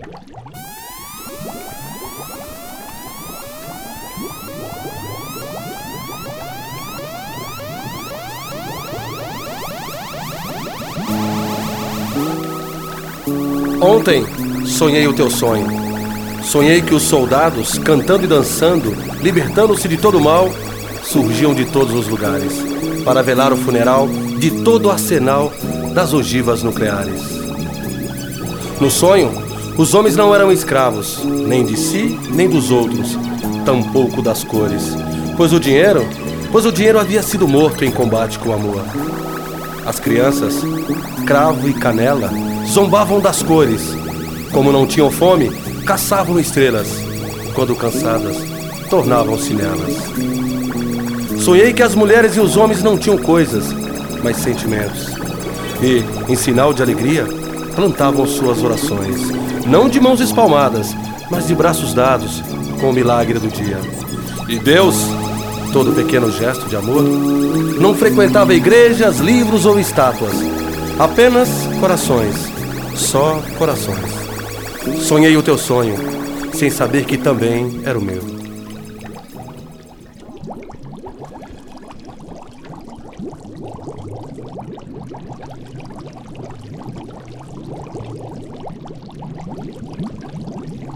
Ontem sonhei o teu sonho. Sonhei que os soldados, cantando e dançando, libertando-se de todo o mal, surgiam de todos os lugares para velar o funeral de todo o arsenal das ogivas nucleares. No sonho, os homens não eram escravos, nem de si, nem dos outros, tampouco das cores, pois o dinheiro havia sido morto em combate com amor. As crianças, cravo e canela, zombavam das cores. Como não tinham fome, caçavam estrelas. Quando cansadas, tornavam-se nelas. Sonhei que as mulheres e os homens não tinham coisas, mas sentimentos. E, em sinal de alegria, plantavam suas orações, não de mãos espalmadas, mas de braços dados, com o milagre do dia. E Deus, todo pequeno gesto de amor, não frequentava igrejas, livros ou estátuas, apenas corações, só corações. Sonhei o teu sonho, sem saber que também era o meu.